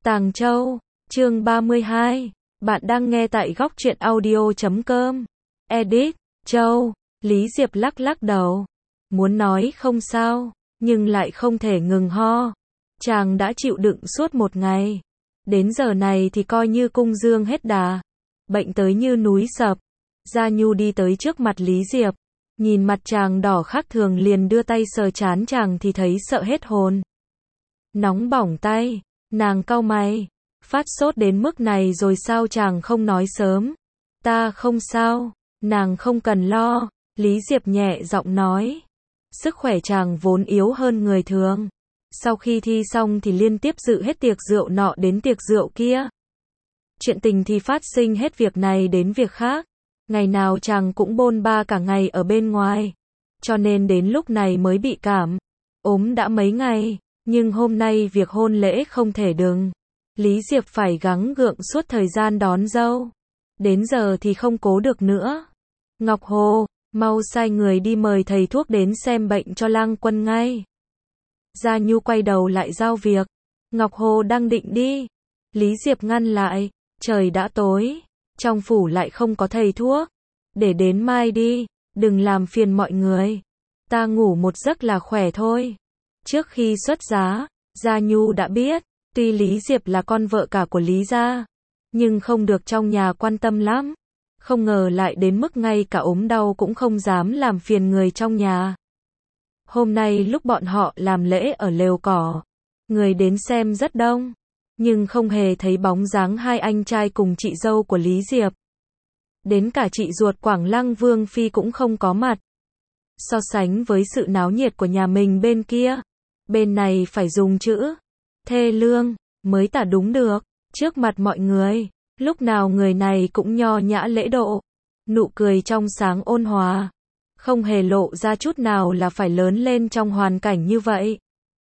Tàng Châu, chương 32. Bạn đang nghe tại góc truyện audio.com. Edit, Châu. Lý Diệp lắc lắc đầu. Muốn nói không sao, nhưng lại không thể ngừng ho. Chàng đã chịu đựng suốt một ngày. Đến giờ này thì coi như cung dương hết đà. Bệnh tới như núi sập. Gia Nhu đi tới trước mặt Lý Diệp. Nhìn mặt chàng đỏ khác thường liền đưa tay sờ trán chàng thì thấy sợ hết hồn. Nóng bỏng tay. Nàng cau mày, phát sốt đến mức này rồi sao chàng không nói sớm? Ta không sao, nàng không cần lo, Lý Diệp nhẹ giọng nói. Sức khỏe chàng vốn yếu hơn người thường. Sau khi thi xong thì liên tiếp dự hết tiệc rượu nọ đến tiệc rượu kia. Chuyện tình thì phát sinh hết việc này đến việc khác. Ngày nào chàng cũng bôn ba cả ngày ở bên ngoài. Cho nên đến lúc này mới bị cảm. Ốm đã mấy ngày. Nhưng hôm nay việc hôn lễ không thể đừng. Lý Diệp phải gắng gượng suốt thời gian đón dâu. Đến giờ thì không cố được nữa. Ngọc Hồ, mau sai người đi mời thầy thuốc đến xem bệnh cho Lang Quân ngay. Gia Nhu quay đầu lại giao việc. Ngọc Hồ đang định đi. Lý Diệp ngăn lại. Trời đã tối. Trong phủ lại không có thầy thuốc. Để đến mai đi. Đừng làm phiền mọi người. Ta ngủ một giấc là khỏe thôi. Trước khi xuất giá, Gia Nhu đã biết, tuy Lý Diệp là con vợ cả của Lý gia, nhưng không được trong nhà quan tâm lắm. Không ngờ lại đến mức ngay cả ốm đau cũng không dám làm phiền người trong nhà. Hôm nay lúc bọn họ làm lễ ở lều cỏ, người đến xem rất đông, nhưng không hề thấy bóng dáng hai anh trai cùng chị dâu của Lý Diệp. Đến cả chị ruột Quảng Lăng Vương Phi cũng không có mặt. So sánh với sự náo nhiệt của nhà mình bên kia, bên này phải dùng chữ thê lương mới tả đúng được. Trước mặt mọi người, lúc nào người này cũng nho nhã lễ độ, nụ cười trong sáng ôn hòa, không hề lộ ra chút nào là phải lớn lên trong hoàn cảnh như vậy.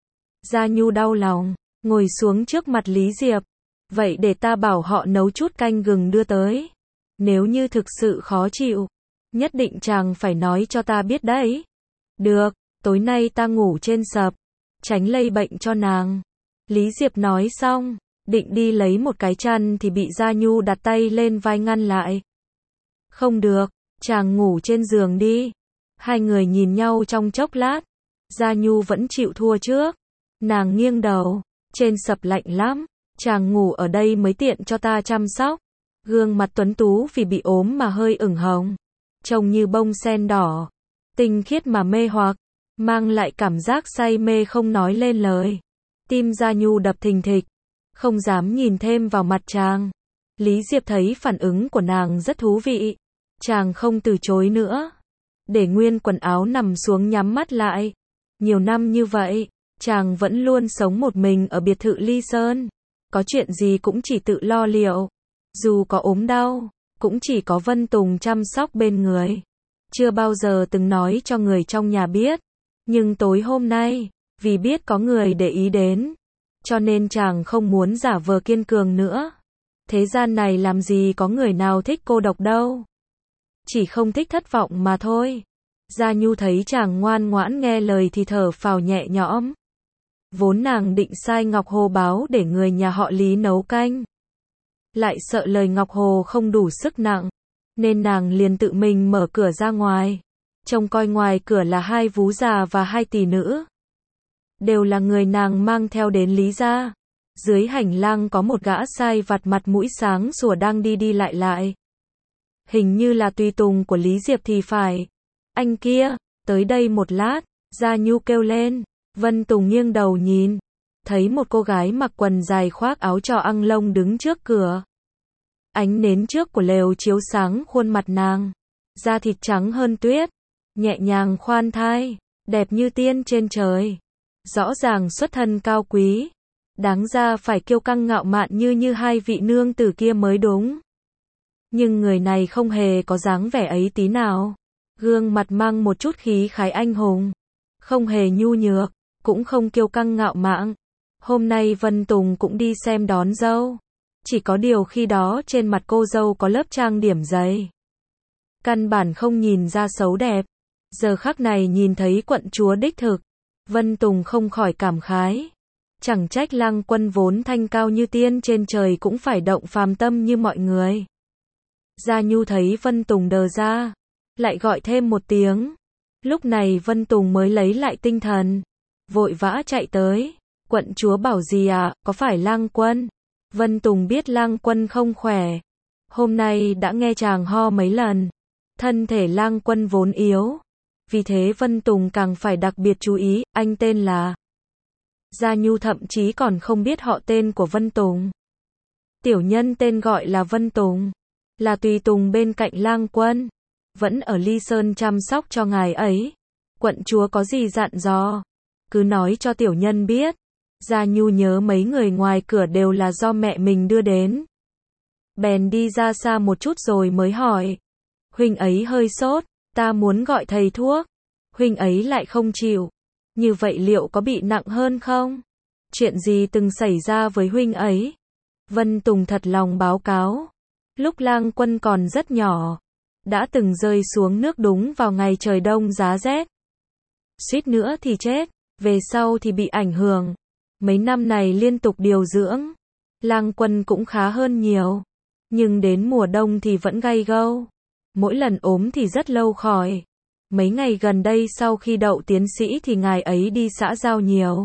Gia Nhu đau lòng, ngồi xuống trước mặt Lý Diệp. Vậy để ta bảo họ nấu chút canh gừng đưa tới. Nếu như thực sự khó chịu, nhất định chàng phải nói cho ta biết đấy. Được, tối nay ta ngủ trên sập, tránh lây bệnh cho nàng. Lý Diệp nói xong, định đi lấy một cái chăn thì bị Gia Nhu đặt tay lên vai ngăn lại. Không được, chàng ngủ trên giường đi. Hai người nhìn nhau trong chốc lát. Gia Nhu vẫn chịu thua trước. Nàng nghiêng đầu, trên sập lạnh lắm, chàng ngủ ở đây mới tiện cho ta chăm sóc. Gương mặt tuấn tú vì bị ốm mà hơi ửng hồng, trông như bông sen đỏ, tinh khiết mà mê hoặc, mang lại cảm giác say mê không nói lên lời. Tim Gia Nhu đập thình thịch, không dám nhìn thêm vào mặt chàng. Lý Diệp thấy phản ứng của nàng rất thú vị, chàng không từ chối nữa, để nguyên quần áo nằm xuống nhắm mắt lại. Nhiều năm như vậy, chàng vẫn luôn sống một mình ở biệt thự Ly Sơn, có chuyện gì cũng chỉ tự lo liệu, dù có ốm đau, cũng chỉ có Vân Tùng chăm sóc bên người. Chưa bao giờ từng nói cho người trong nhà biết. Nhưng tối hôm nay, vì biết có người để ý đến, cho nên chàng không muốn giả vờ kiên cường nữa. Thế gian này làm gì có người nào thích cô độc đâu. Chỉ không thích thất vọng mà thôi. Gia Nhu thấy chàng ngoan ngoãn nghe lời thì thở phào nhẹ nhõm. Vốn nàng định sai Ngọc Hồ báo để người nhà họ Lý nấu canh. Lại sợ lời Ngọc Hồ không đủ sức nặng, nên nàng liền tự mình mở cửa ra ngoài. Trông coi ngoài cửa là hai vú già và hai tỷ nữ. Đều là người nàng mang theo đến Lý gia. Dưới hành lang có một gã sai vặt mặt mũi sáng sủa đang đi đi lại lại. Hình như là tùy tùng của Lý Diệp thì phải. Anh kia, tới đây một lát, Gia Nhu kêu lên. Vân Tùng nghiêng đầu nhìn, thấy một cô gái mặc quần dài khoác áo trò ăng lông đứng trước cửa. Ánh nến trước của lều chiếu sáng khuôn mặt nàng, da thịt trắng hơn tuyết, nhẹ nhàng khoan thai, đẹp như tiên trên trời. Rõ ràng xuất thân cao quý, đáng ra phải kiêu căng ngạo mạn như hai vị nương tử kia mới đúng. Nhưng người này không hề có dáng vẻ ấy tí nào, gương mặt mang một chút khí khái anh hùng, không hề nhu nhược, cũng không kiêu căng ngạo mạn. Hôm nay Vân Tùng cũng đi xem đón dâu. Chỉ có điều khi đó trên mặt cô dâu có lớp trang điểm dày, căn bản không nhìn ra xấu đẹp. Giờ khắc này nhìn thấy quận chúa đích thực, Vân Tùng không khỏi cảm khái. Chẳng trách Lăng Quân vốn thanh cao như tiên trên trời cũng phải động phàm tâm như mọi người. Gia Nhu thấy Vân Tùng đờ ra, lại gọi thêm một tiếng. Lúc này Vân Tùng mới lấy lại tinh thần, vội vã chạy tới. Quận chúa bảo gì ạ, có phải Lăng Quân? Vân Tùng biết Lăng Quân không khỏe. Hôm nay đã nghe chàng ho mấy lần. Thân thể Lăng Quân vốn yếu. Vì thế Vân Tùng càng phải đặc biệt chú ý, anh tên là... Gia Nhu thậm chí còn không biết họ tên của Vân Tùng. Tiểu nhân tên gọi là Vân Tùng, là tùy tùng bên cạnh Lăng Quân, vẫn ở Ly Sơn chăm sóc cho ngài ấy. Quận chúa có gì dặn dò, cứ nói cho tiểu nhân biết. Gia Nhu nhớ mấy người ngoài cửa đều là do mẹ mình đưa đến. Bèn đi ra xa một chút rồi mới hỏi. Huynh ấy hơi sốt, ta muốn gọi thầy thuốc. Huynh ấy lại không chịu. Như vậy liệu có bị nặng hơn không? Chuyện gì từng xảy ra với huynh ấy? Vân Tùng thật lòng báo cáo. Lúc Lăng Quân còn rất nhỏ, đã từng rơi xuống nước đúng vào ngày trời đông giá rét. Suýt nữa thì chết, về sau thì bị ảnh hưởng. Mấy năm này liên tục điều dưỡng, Lăng Quân cũng khá hơn nhiều. Nhưng đến mùa đông thì vẫn gay gâu. Mỗi lần ốm thì rất lâu khỏi. Mấy ngày gần đây sau khi đậu tiến sĩ thì ngài ấy đi xã giao nhiều.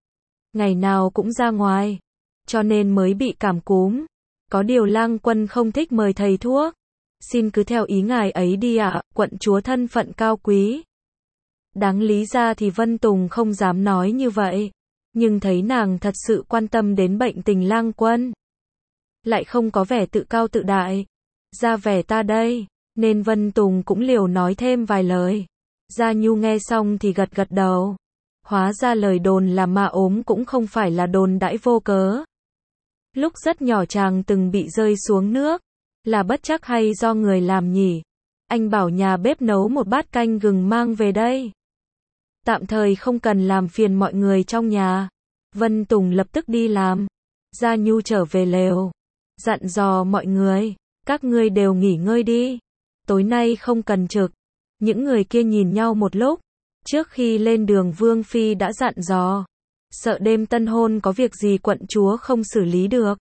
Ngày nào cũng ra ngoài, cho nên mới bị cảm cúm. Có điều Lăng Quân không thích mời thầy thuốc. Xin cứ theo ý ngài ấy đi ạ, quận chúa thân phận cao quý. Đáng lý ra thì Vân Tùng không dám nói như vậy. Nhưng thấy nàng thật sự quan tâm đến bệnh tình Lăng Quân. Lại không có vẻ tự cao tự đại. Ra vẻ ta đây. Nên Vân Tùng cũng liều nói thêm vài lời. Gia Nhu nghe xong thì gật gật đầu. Hóa ra lời đồn là ma ốm cũng không phải là đồn đãi vô cớ. Lúc rất nhỏ chàng từng bị rơi xuống nước. Là bất trắc hay do người làm nhỉ? Anh bảo nhà bếp nấu một bát canh gừng mang về đây. Tạm thời không cần làm phiền mọi người trong nhà. Vân Tùng lập tức đi làm. Gia Nhu trở về lều, dặn dò mọi người. Các ngươi đều nghỉ ngơi đi. Tối nay không cần trực. Những người kia nhìn nhau một lúc. Trước khi lên đường Vương Phi đã dặn dò. Sợ đêm tân hôn có việc gì quận chúa không xử lý được.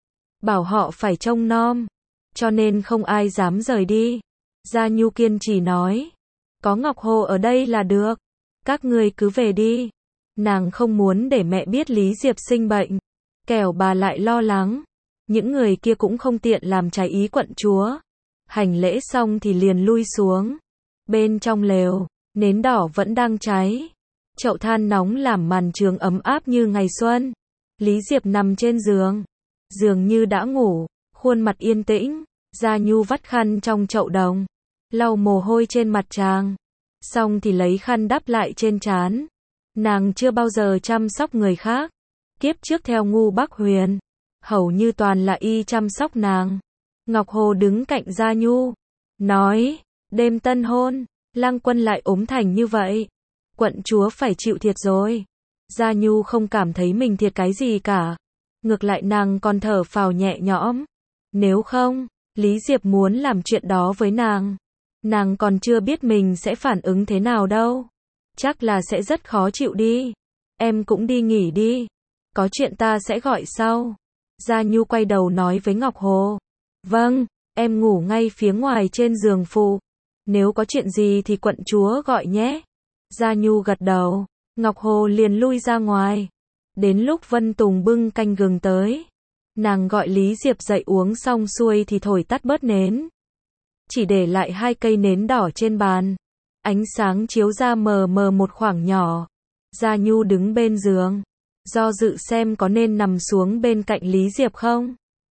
Bảo họ phải trông nom. Cho nên không ai dám rời đi. Gia Nhu kiên trì nói. Có Ngọc Hồ ở đây là được. Các ngươi cứ về đi. Nàng không muốn để mẹ biết Lý Diệp sinh bệnh. Kẻo bà lại lo lắng. Những người kia cũng không tiện làm trái ý quận chúa. Hành lễ xong thì liền lui xuống. Bên trong lều, nến đỏ vẫn đang cháy. Chậu than nóng làm màn trường ấm áp như ngày xuân. Lý Diệp nằm trên giường. Dường như đã ngủ, khuôn mặt yên tĩnh. Gia Nhu vắt khăn trong chậu đồng, lau mồ hôi trên mặt chàng. Xong thì lấy khăn đắp lại trên trán. Nàng chưa bao giờ chăm sóc người khác. Kiếp trước theo Ngu Bắc Huyền, hầu như toàn là y chăm sóc nàng. Ngọc Hồ đứng cạnh Gia Nhu, nói, đêm tân hôn, Lăng Quân lại ốm thành như vậy. Quận chúa phải chịu thiệt rồi. Gia Nhu không cảm thấy mình thiệt cái gì cả. Ngược lại nàng còn thở phào nhẹ nhõm. Nếu không, Lý Diệp muốn làm chuyện đó với nàng. Nàng còn chưa biết mình sẽ phản ứng thế nào đâu. Chắc là sẽ rất khó chịu đi. Em cũng đi nghỉ đi. Có chuyện ta sẽ gọi sau. Gia Nhu quay đầu nói với Ngọc Hồ. Vâng, em ngủ ngay phía ngoài trên giường phụ. Nếu có chuyện gì thì quận chúa gọi nhé. Gia Nhu gật đầu. Ngọc Hồ liền lui ra ngoài. Đến lúc Vân Tùng bưng canh gừng tới, nàng gọi Lý Diệp dậy uống xong xuôi thì thổi tắt bớt nến. Chỉ để lại 2 cây nến đỏ trên bàn. Ánh sáng chiếu ra mờ mờ một khoảng nhỏ. Gia Nhu đứng bên giường, do dự xem có nên nằm xuống bên cạnh Lý Diệp không.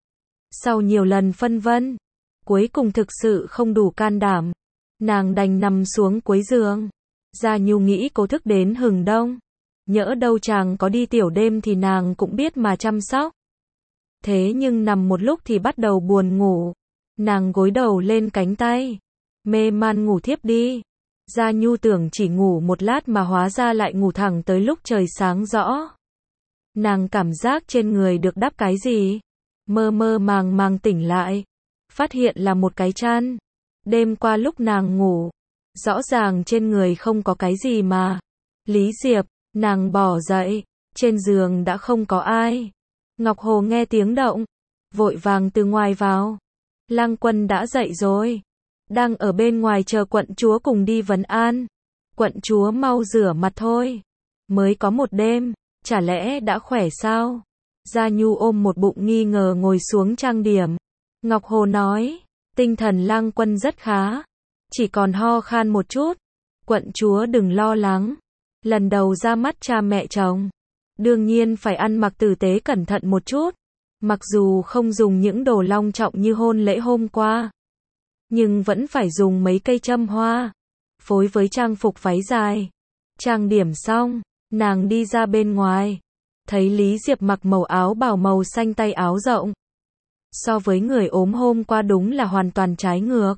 Sau nhiều lần phân vân, cuối cùng thực sự không đủ can đảm. Nàng đành nằm xuống cuối giường. Gia Nhu nghĩ cố thức đến hừng đông. Nhỡ đâu chàng có đi tiểu đêm thì nàng cũng biết mà chăm sóc. Thế nhưng nằm một lúc thì bắt đầu buồn ngủ. Nàng gối đầu lên cánh tay, mê man ngủ thiếp đi. Gia Nhu tưởng chỉ ngủ một lát mà hóa ra lại ngủ thẳng tới lúc trời sáng rõ. Nàng cảm giác trên người được đắp cái gì. Mơ mơ màng màng tỉnh lại. Phát hiện là một cái chăn. Đêm qua lúc nàng ngủ, rõ ràng trên người không có cái gì mà. Lý Diệp, nàng bỏ dậy, Trên giường đã không có ai. Ngọc Hồ nghe tiếng động, vội vàng từ ngoài vào. Lang Quân đã dậy rồi, đang ở bên ngoài chờ quận chúa cùng đi vấn an. Quận chúa mau rửa mặt thôi, mới có một đêm, chả lẽ đã khỏe sao? Gia Nhu ôm một bụng nghi ngờ ngồi xuống trang điểm. Ngọc Hồ nói, tinh thần Lang Quân rất khá, chỉ còn ho khan một chút. Quận chúa đừng lo lắng, lần đầu ra mắt cha mẹ chồng, đương nhiên phải ăn mặc tử tế cẩn thận một chút. Mặc dù không dùng những đồ long trọng như hôn lễ hôm qua, nhưng vẫn phải dùng mấy cây châm hoa, phối với trang phục váy dài. Trang điểm xong, nàng đi ra bên ngoài, thấy Lý Diệp mặc màu áo bào màu xanh tay áo rộng. So với người ốm hôm qua đúng là hoàn toàn trái ngược.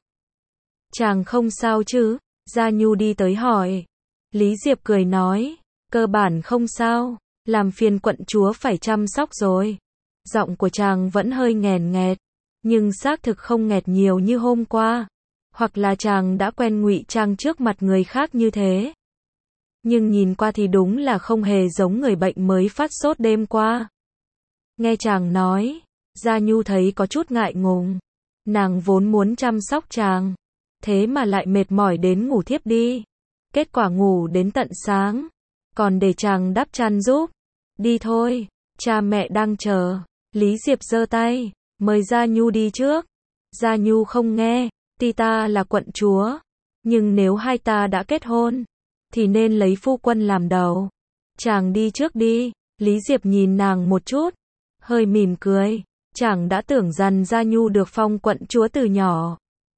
Chàng không sao chứ? Gia Nhu đi tới hỏi. Lý Diệp cười nói, cơ bản không sao, làm phiền quận chúa phải chăm sóc rồi. Giọng của chàng vẫn hơi nghèn nghẹt, nhưng xác thực không nghẹt nhiều như hôm qua. Hoặc là chàng đã quen ngụy trang trước mặt người khác như thế. Nhưng nhìn qua thì đúng là không hề giống người bệnh mới phát sốt đêm qua. Nghe chàng nói, Gia Nhu thấy có chút ngại ngùng. Nàng vốn muốn chăm sóc chàng, thế mà lại mệt mỏi đến ngủ thiếp đi. Kết quả ngủ đến tận sáng, còn để chàng đắp chăn giúp. Đi thôi, cha mẹ đang chờ. Lý Diệp giơ tay, mời Gia Nhu đi trước. Gia Nhu không nghe, tuy ta là quận chúa, nhưng nếu hai ta đã kết hôn, thì nên lấy phu quân làm đầu. Chàng đi trước đi. Lý Diệp nhìn nàng một chút, hơi mỉm cười. Chàng đã tưởng rằng Gia Nhu được phong quận chúa từ nhỏ,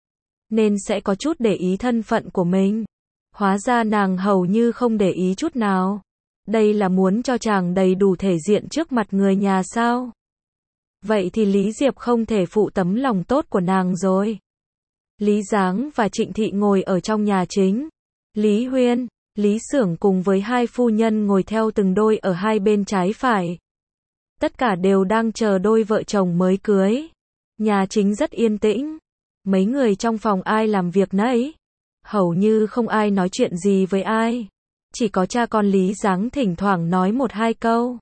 nên sẽ có chút để ý thân phận của mình. Hóa ra nàng hầu như không để ý chút nào. Đây là muốn cho chàng đầy đủ thể diện trước mặt người nhà sao? Vậy thì Lý Diệp không thể phụ tấm lòng tốt của nàng rồi. Lý Giáng và Trịnh Thị ngồi ở trong nhà chính. Lý Huyên, Lý Xưởng cùng với hai phu nhân ngồi theo từng đôi ở hai bên trái phải. Tất cả đều đang chờ đôi vợ chồng mới cưới. Nhà chính rất yên tĩnh. Mấy người trong phòng ai làm việc nấy. Hầu như không ai nói chuyện gì với ai. Chỉ có cha con Lý Giáng thỉnh thoảng nói một hai câu.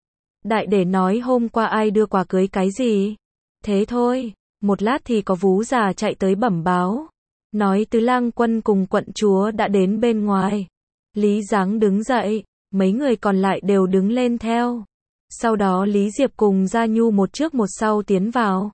Đại để nói hôm qua ai đưa quà cưới cái gì. Thế thôi, một lát thì có vú già chạy tới bẩm báo. Nói Tứ Lang Quân cùng quận chúa đã đến bên ngoài. Lý Giáng đứng dậy, mấy người còn lại đều đứng lên theo. Sau đó Lý Diệp cùng Gia Nhu một trước một sau tiến vào.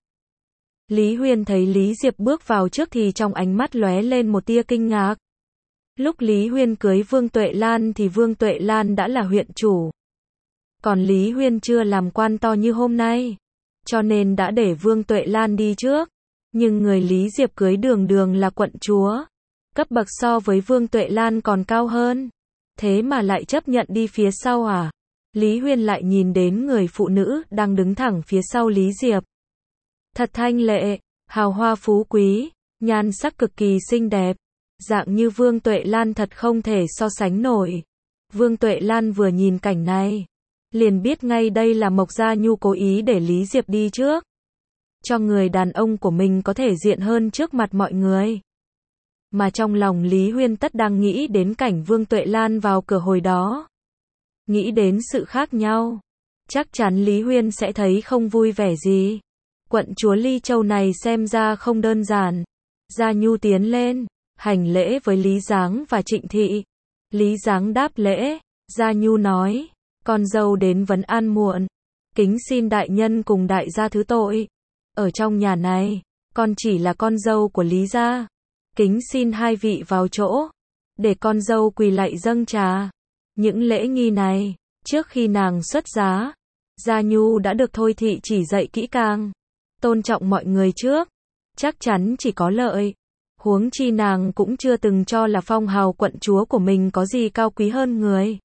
Lý Huyên thấy Lý Diệp bước vào trước thì trong ánh mắt lóe lên một tia kinh ngạc. Lúc Lý Huyên cưới Vương Tuệ Lan thì Vương Tuệ Lan đã là huyện chủ. Còn Lý Huyên chưa làm quan to như hôm nay, cho nên đã để Vương Tuệ Lan đi trước. Nhưng người Lý Diệp cưới đường đường là quận chúa, cấp bậc so với Vương Tuệ Lan còn cao hơn. Thế mà lại chấp nhận đi phía sau à? Lý Huyên lại nhìn đến người phụ nữ đang đứng thẳng phía sau Lý Diệp. Thật thanh lệ, hào hoa phú quý, nhan sắc cực kỳ xinh đẹp. Dạng như Vương Tuệ Lan thật không thể so sánh nổi. Vương Tuệ Lan vừa nhìn cảnh này, liền biết ngay đây là Mộc Gia Nhu cố ý để Lý Diệp đi trước. Cho người đàn ông của mình có thể diện hơn trước mặt mọi người. Mà trong lòng Lý Huyên tất đang nghĩ đến cảnh Vương Tuệ Lan vào cửa hồi đó. Nghĩ đến sự khác nhau. Chắc chắn Lý Huyên sẽ thấy không vui vẻ gì. Quận chúa Ly Châu này xem ra không đơn giản. Gia Nhu tiến lên, hành lễ với Lý Giáng và Trịnh Thị. Lý Giáng đáp lễ. Gia Nhu nói, con dâu đến vấn an muộn. Kính xin đại nhân cùng đại gia thứ tội. Ở trong nhà này, con chỉ là con dâu của Lý gia. Kính xin hai vị vào chỗ, để con dâu quỳ lạy dâng trà. Những lễ nghi này, trước khi nàng xuất giá, Gia Nhu đã được Thôi Thị chỉ dạy kỹ càng. Tôn trọng mọi người trước, chắc chắn chỉ có lợi. Huống chi nàng cũng chưa từng cho là phong hào quận chúa của mình có gì cao quý hơn người.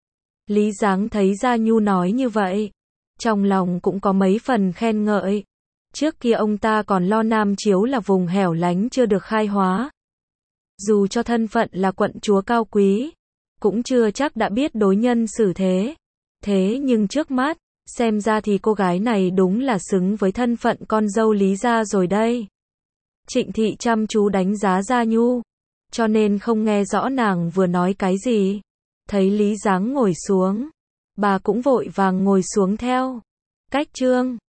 Lý Giáng thấy Gia Nhu nói như vậy, trong lòng cũng có mấy phần khen ngợi. Trước kia ông ta còn lo Nam Chiếu là vùng hẻo lánh chưa được khai hóa. Dù cho thân phận là quận chúa cao quý, cũng chưa chắc đã biết đối nhân xử thế. Thế nhưng trước mắt, xem ra thì cô gái này đúng là xứng với thân phận con dâu Lý gia rồi đây. Trịnh Thị chăm chú đánh giá Gia Nhu, cho nên không nghe rõ nàng vừa nói cái gì. Thấy Lý Giáng ngồi xuống, Bà cũng vội vàng ngồi xuống theo. Cách Trương